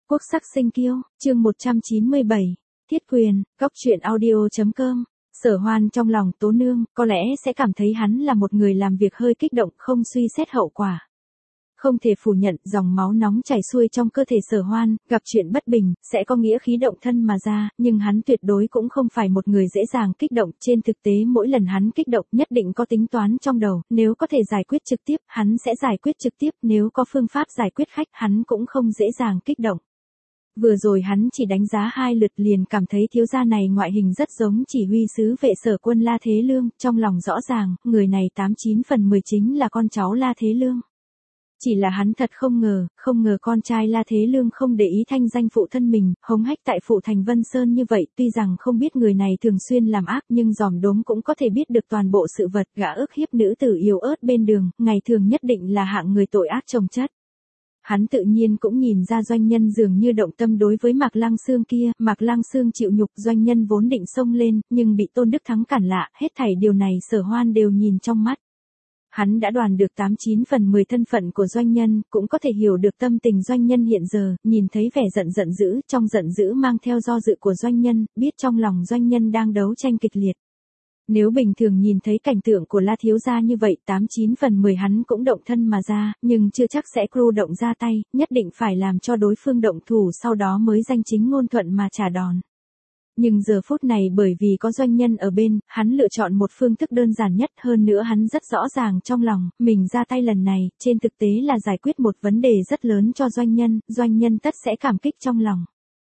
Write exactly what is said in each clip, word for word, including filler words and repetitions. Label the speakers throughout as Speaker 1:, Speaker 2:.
Speaker 1: Quốc sắc sinh kiêu, chương một trăm chín mươi bảy, Thiết quyền, góc truyện audio.com. Sở Hoan trong lòng Tố Nương, có lẽ sẽ cảm thấy hắn là một người làm việc hơi kích động, không suy xét hậu quả. Không thể phủ nhận, dòng máu nóng chảy xuôi trong cơ thể Sở Hoan, gặp chuyện bất bình, sẽ có nghĩa khí động thân mà ra, nhưng hắn tuyệt đối cũng không phải một người dễ dàng kích động, trên thực tế mỗi lần hắn kích động nhất định có tính toán trong đầu, nếu có thể giải quyết trực tiếp, hắn sẽ giải quyết trực tiếp, nếu có phương pháp giải quyết khách, hắn cũng không dễ dàng kích động. Vừa rồi hắn chỉ đánh giá hai lượt liền cảm thấy thiếu gia này ngoại hình rất giống chỉ huy sứ vệ Sở Quân La Thế Lương, trong lòng rõ ràng, người này tám chín phần mười chính là con cháu La Thế Lương. Chỉ là hắn thật không ngờ, không ngờ con trai La Thế Lương không để ý thanh danh phụ thân mình, hống hách tại phủ thành Vân Sơn như vậy, tuy rằng không biết người này thường xuyên làm ác nhưng dòm đốm cũng có thể biết được toàn bộ sự vật, gã ức hiếp nữ tử yếu ớt bên đường, ngày thường nhất định là hạng người tội ác chồng chất. Hắn tự nhiên cũng nhìn ra doanh nhân dường như động tâm đối với Mạc Lăng Xương kia, Mạc Lăng Xương chịu nhục, doanh nhân vốn định xông lên, nhưng bị Tôn Đức Thắng cản lại, hết thảy điều này Sở Hoan đều nhìn trong mắt. Hắn đã đoán được tám chín phần mười thân phận của doanh nhân, cũng có thể hiểu được tâm tình doanh nhân hiện giờ, nhìn thấy vẻ giận giận dữ, trong giận dữ mang theo do dự của doanh nhân, biết trong lòng doanh nhân đang đấu tranh kịch liệt. Nếu bình thường nhìn thấy cảnh tượng của La thiếu gia như vậy, tám chín phần mười hắn cũng động thân mà ra, nhưng chưa chắc sẽ cru động ra tay, nhất định phải làm cho đối phương động thủ sau đó mới danh chính ngôn thuận mà trả đòn. Nhưng giờ phút này bởi vì có doanh nhân ở bên, hắn lựa chọn một phương thức đơn giản nhất, hơn nữa hắn rất rõ ràng trong lòng, mình ra tay lần này, trên thực tế là giải quyết một vấn đề rất lớn cho doanh nhân, doanh nhân tất sẽ cảm kích trong lòng.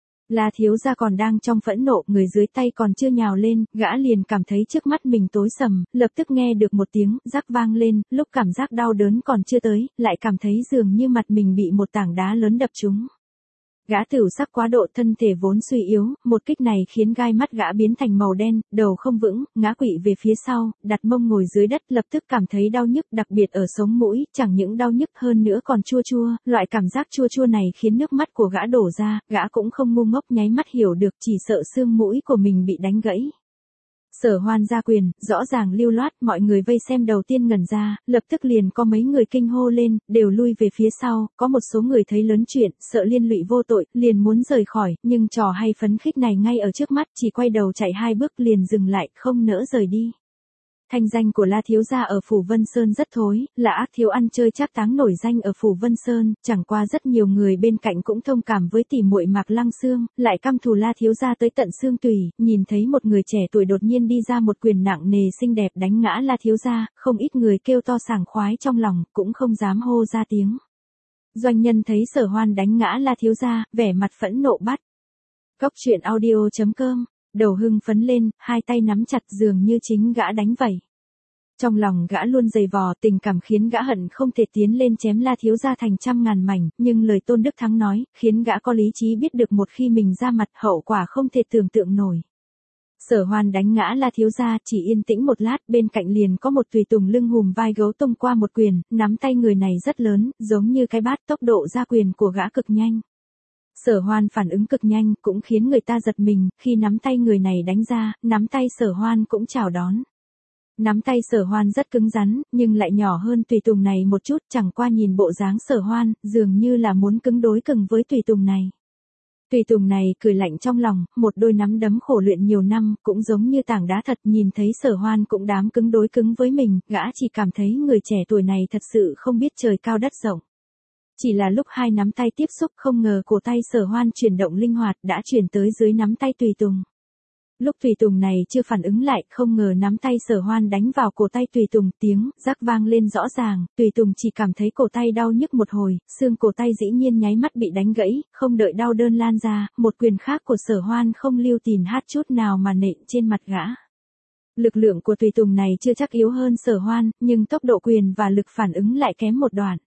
Speaker 1: La thiếu gia còn đang trong phẫn nộ, người dưới tay còn chưa nhào lên, gã liền cảm thấy trước mắt mình tối sầm, lập tức nghe được một tiếng rắc vang lên, lúc cảm giác đau đớn còn chưa tới, lại cảm thấy dường như mặt mình bị một tảng đá lớn đập trúng. Gã tửu sắc quá độ, thân thể vốn suy yếu, một kích này khiến gai mắt gã biến thành màu đen, đầu không vững, ngã quỵ về phía sau, đặt mông ngồi dưới đất, lập tức cảm thấy đau nhức, đặc biệt ở sống mũi, chẳng những đau nhức hơn nữa còn chua chua, loại cảm giác chua chua này khiến nước mắt của gã đổ ra, gã cũng không ngu ngốc nháy mắt hiểu được, chỉ sợ xương mũi của mình bị đánh gãy. Sở Hoan ra quyền, rõ ràng lưu loát, mọi người vây xem đầu tiên ngẩn ra, lập tức liền có mấy người kinh hô lên, đều lui về phía sau, có một số người thấy lớn chuyện, sợ liên lụy vô tội, liền muốn rời khỏi, nhưng trò hay phấn khích này ngay ở trước mắt, chỉ quay đầu chạy hai bước liền dừng lại, không nỡ rời đi. Thanh danh của La thiếu gia ở phủ Vân Sơn rất thối, là ác thiếu ăn chơi trác táng nổi danh ở phủ Vân Sơn, chẳng qua rất nhiều người bên cạnh cũng thông cảm với tỷ muội Mạc Lăng Xương, lại căm thù La thiếu gia tới tận xương tủy, nhìn thấy một người trẻ tuổi đột nhiên đi ra một quyền nặng nề xinh đẹp đánh ngã La thiếu gia, không ít người kêu to sảng khoái trong lòng, cũng không dám hô ra tiếng. Doanh nhân thấy Sở Hoan đánh ngã La thiếu gia, vẻ mặt phẫn nộ bắt. Góc truyện audio.com. Đầu hưng phấn lên, hai tay nắm chặt dường như chính gã đánh vậy. Trong lòng gã luôn dày vò, tình cảm khiến gã hận không thể tiến lên chém La thiếu gia thành trăm ngàn mảnh, nhưng lời Tôn Đức Thắng nói, khiến gã có lý trí biết được một khi mình ra mặt hậu quả không thể tưởng tượng nổi. Sở Hoan đánh ngã La thiếu gia, chỉ yên tĩnh một lát, bên cạnh liền có một tùy tùng lưng hùm vai gấu tung qua một quyền, nắm tay người này rất lớn, giống như cái bát, tốc độ ra quyền của gã cực nhanh. Sở Hoan phản ứng cực nhanh, cũng khiến người ta giật mình, khi nắm tay người này đánh ra, nắm tay Sở Hoan cũng chào đón. Nắm tay Sở Hoan rất cứng rắn, nhưng lại nhỏ hơn tùy tùng này một chút, chẳng qua nhìn bộ dáng Sở Hoan, dường như là muốn cứng đối cứng với tùy tùng này. Tùy tùng này cười lạnh trong lòng, một đôi nắm đấm khổ luyện nhiều năm, cũng giống như tảng đá thật, nhìn thấy Sở Hoan cũng dám cứng đối cứng với mình, gã chỉ cảm thấy người trẻ tuổi này thật sự không biết trời cao đất rộng. Chỉ là lúc hai nắm tay tiếp xúc không ngờ cổ tay Sở Hoan chuyển động linh hoạt đã chuyển tới dưới nắm tay tùy tùng. Lúc tùy tùng này chưa phản ứng lại, không ngờ nắm tay Sở Hoan đánh vào cổ tay tùy tùng, tiếng rắc vang lên rõ ràng, tùy tùng chỉ cảm thấy cổ tay đau nhức một hồi, xương cổ tay dĩ nhiên nháy mắt bị đánh gãy, không đợi đau đớn lan ra, một quyền khác của Sở Hoan không lưu tình hát chút nào mà nện trên mặt gã. Lực lượng của tùy tùng này chưa chắc yếu hơn Sở Hoan, nhưng tốc độ quyền và lực phản ứng lại kém một đoạn.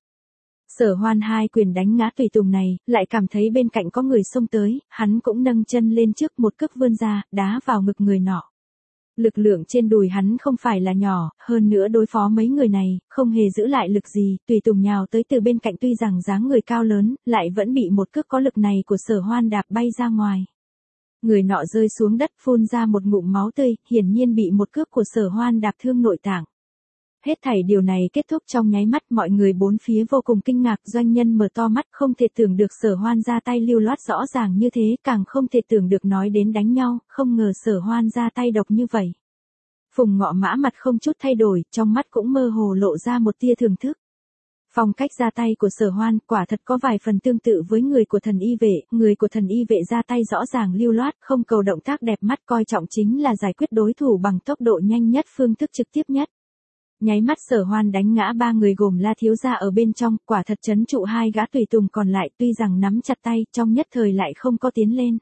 Speaker 1: Sở Hoan hai quyền đánh ngã tùy tùng này, lại cảm thấy bên cạnh có người xông tới, hắn cũng nâng chân lên trước một cước vươn ra, đá vào ngực người nọ. Lực lượng trên đùi hắn không phải là nhỏ, hơn nữa đối phó mấy người này, không hề giữ lại lực gì, tùy tùng nhào tới từ bên cạnh tuy rằng dáng người cao lớn, lại vẫn bị một cước có lực này của Sở Hoan đạp bay ra ngoài. Người nọ rơi xuống đất phun ra một ngụm máu tươi, hiển nhiên bị một cước của Sở Hoan đạp thương nội tạng. Hết thảy điều này kết thúc trong nháy mắt, mọi người bốn phía vô cùng kinh ngạc, doanh nhân mở to mắt không thể tưởng được Sở Hoan ra tay lưu loát rõ ràng như thế, càng không thể tưởng được nói đến đánh nhau, không ngờ Sở Hoan ra tay độc như vậy. Phùng Ngọ Mã mặt không chút thay đổi, trong mắt cũng mơ hồ lộ ra một tia thưởng thức. Phong cách ra tay của Sở Hoan quả thật có vài phần tương tự với người của thần y vệ, người của thần y vệ ra tay rõ ràng lưu loát, không cầu động tác đẹp mắt, coi trọng chính là giải quyết đối thủ bằng tốc độ nhanh nhất, phương thức trực tiếp nhất. Nháy mắt Sở Hoan đánh ngã ba người gồm La thiếu gia ở bên trong, quả thật trấn trụ hai gã tùy tùng còn lại, tuy rằng nắm chặt tay, trong nhất thời lại không có tiến lên.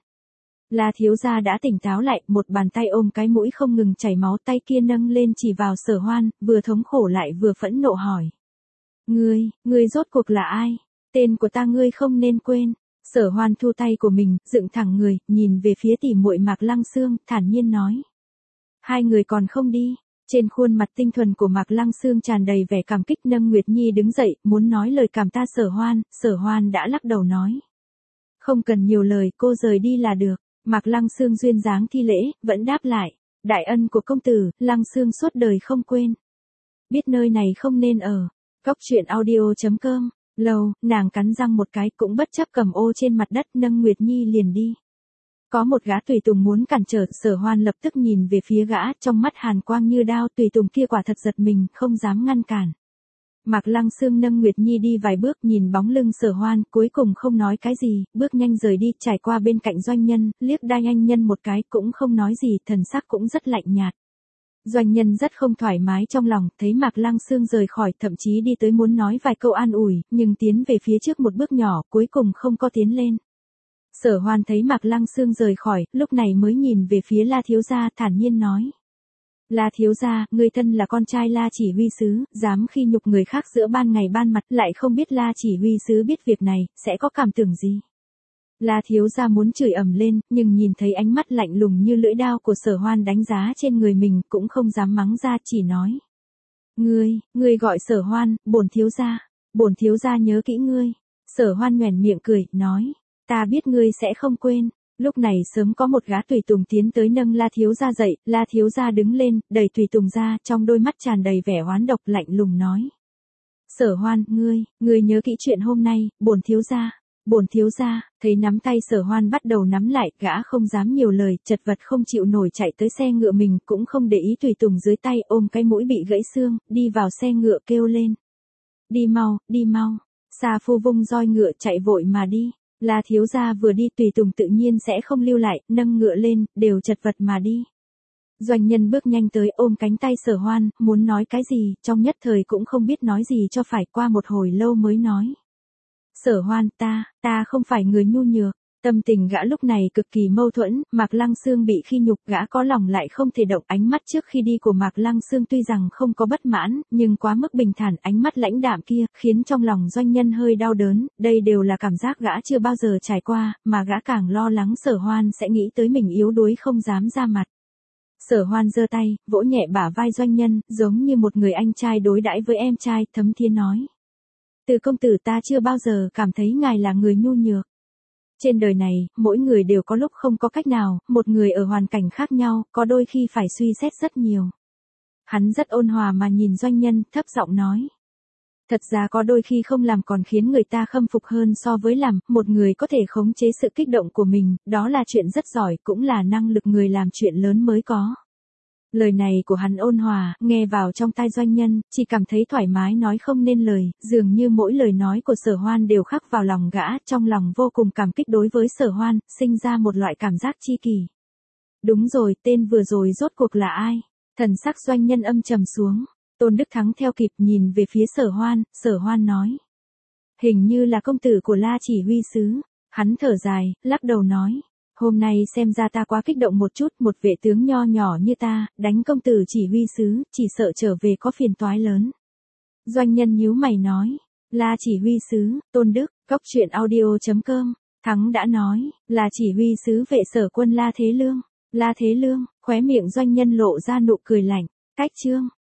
Speaker 1: La thiếu gia đã tỉnh táo lại, một bàn tay ôm cái mũi không ngừng chảy máu, tay kia nâng lên chỉ vào Sở Hoan, vừa thống khổ lại vừa phẫn nộ hỏi. Ngươi, ngươi rốt cuộc là ai? Tên của ta ngươi không nên quên. Sở Hoan thu tay của mình, dựng thẳng người, nhìn về phía tỉ muội Mạc Lăng Xương, thản nhiên nói. Hai người còn không đi. Trên khuôn mặt tinh thuần của Mạc Lăng Xương tràn đầy vẻ cảm kích, nâng Nguyệt Nhi đứng dậy, muốn nói lời cảm ta Sở Hoan, Sở Hoan đã lắc đầu nói. Không cần nhiều lời, cô rời đi là được. Mạc Lăng Xương duyên dáng thi lễ, vẫn đáp lại. Đại ân của công tử, Lăng Xương suốt đời không quên. Biết nơi này không nên ở. Góc truyện audio chấm com. Lâu, nàng cắn răng một cái cũng bất chấp cầm ô trên mặt đất, nâng Nguyệt Nhi liền đi. Có một gã tùy tùng muốn cản trở, Sở Hoan lập tức nhìn về phía gã, trong mắt hàn quang như đao, tùy tùng kia quả thật giật mình, không dám ngăn cản. Mạc Lăng Xương nâng Nguyệt Nhi đi vài bước, nhìn bóng lưng Sở Hoan, cuối cùng không nói cái gì, bước nhanh rời đi, trải qua bên cạnh doanh nhân, liếc đai anh nhân một cái, cũng không nói gì, thần sắc cũng rất lạnh nhạt. Doanh nhân rất không thoải mái trong lòng, thấy Mạc Lăng Xương rời khỏi, thậm chí đi tới muốn nói vài câu an ủi, nhưng tiến về phía trước một bước nhỏ, cuối cùng không có tiến lên. Sở Hoan thấy Mạc Lăng Xương rời khỏi, lúc này mới nhìn về phía La thiếu gia, thản nhiên nói. La thiếu gia, người thân là con trai La chỉ huy sứ, dám khi nhục người khác giữa ban ngày ban mặt, lại không biết La chỉ huy sứ biết việc này, sẽ có cảm tưởng gì? La thiếu gia muốn chửi ầm lên, nhưng nhìn thấy ánh mắt lạnh lùng như lưỡi đao của Sở Hoan đánh giá trên người mình, cũng không dám mắng ra, chỉ nói. Ngươi, ngươi gọi Sở Hoan, bổn thiếu gia, bổn thiếu gia nhớ kỹ ngươi. Sở Hoan nhoẻn miệng cười, nói. Ta biết ngươi sẽ không quên. Lúc này sớm có một gã tùy tùng tiến tới nâng La thiếu gia dậy, La thiếu gia đứng lên, đẩy tùy tùng ra, trong đôi mắt tràn đầy vẻ oán độc, lạnh lùng nói. Sở Hoan, ngươi, ngươi nhớ kỹ chuyện hôm nay, bổn thiếu gia, bổn thiếu gia. Thấy nắm tay Sở Hoan bắt đầu nắm lại, gã không dám nhiều lời, chật vật không chịu nổi chạy tới xe ngựa mình, cũng không để ý tùy tùng dưới tay, ôm cái mũi bị gãy xương, đi vào xe ngựa kêu lên. Đi mau, đi mau. Sa Phu vung roi ngựa chạy vội mà đi. La thiếu gia vừa đi, tùy tùng tự nhiên sẽ không lưu lại, nâng ngựa lên, đều chật vật mà đi. Doanh nhân bước nhanh tới, ôm cánh tay Sở Hoan, muốn nói cái gì, trong nhất thời cũng không biết nói gì cho phải, qua một hồi lâu mới nói. Sở Hoan, ta, ta không phải người nhu nhược. Tâm tình gã lúc này cực kỳ mâu thuẫn, Mạc Lăng Xương bị khi nhục, gã có lòng lại không thể động. Ánh mắt trước khi đi của Mạc Lăng Xương tuy rằng không có bất mãn, nhưng quá mức bình thản, ánh mắt lãnh đạm kia, khiến trong lòng doanh nhân hơi đau đớn, đây đều là cảm giác gã chưa bao giờ trải qua, mà gã càng lo lắng Sở Hoan sẽ nghĩ tới mình yếu đuối không dám ra mặt. Sở Hoan giơ tay, vỗ nhẹ bả vai doanh nhân, giống như một người anh trai đối đãi với em trai, thấm thía nói. Từ công tử, ta chưa bao giờ cảm thấy ngài là người nhu nhược. Trên đời này, mỗi người đều có lúc không có cách nào, một người ở hoàn cảnh khác nhau, có đôi khi phải suy xét rất nhiều. Hắn rất ôn hòa mà nhìn doanh nhân, thấp giọng nói. Thật ra có đôi khi không làm còn khiến người ta khâm phục hơn so với làm, một người có thể khống chế sự kích động của mình, đó là chuyện rất giỏi, cũng là năng lực người làm chuyện lớn mới có. Lời này của hắn ôn hòa, nghe vào trong tai doanh nhân, chỉ cảm thấy thoải mái nói không nên lời, dường như mỗi lời nói của Sở Hoan đều khắc vào lòng gã, trong lòng vô cùng cảm kích đối với Sở Hoan, sinh ra một loại cảm giác chi kỷ. Đúng rồi, tên vừa rồi rốt cuộc là ai? Thần sắc doanh nhân âm trầm xuống, Tôn Đức Thắng theo kịp nhìn về phía Sở Hoan, Sở Hoan nói. Hình như là công tử của La chỉ huy sứ. Hắn thở dài, lắc đầu nói. Hôm nay xem ra ta quá kích động một chút, một vệ tướng nho nhỏ như ta, đánh công tử chỉ huy sứ, chỉ sợ trở về có phiền toái lớn. Doanh nhân nhíu mày nói, La chỉ huy sứ, Tôn Đức, góc truyện audio chấm com, Thắng đã nói, là chỉ huy sứ vệ sở quân La Thế Lương, La Thế Lương, khóe miệng doanh nhân lộ ra nụ cười lạnh, cách chương.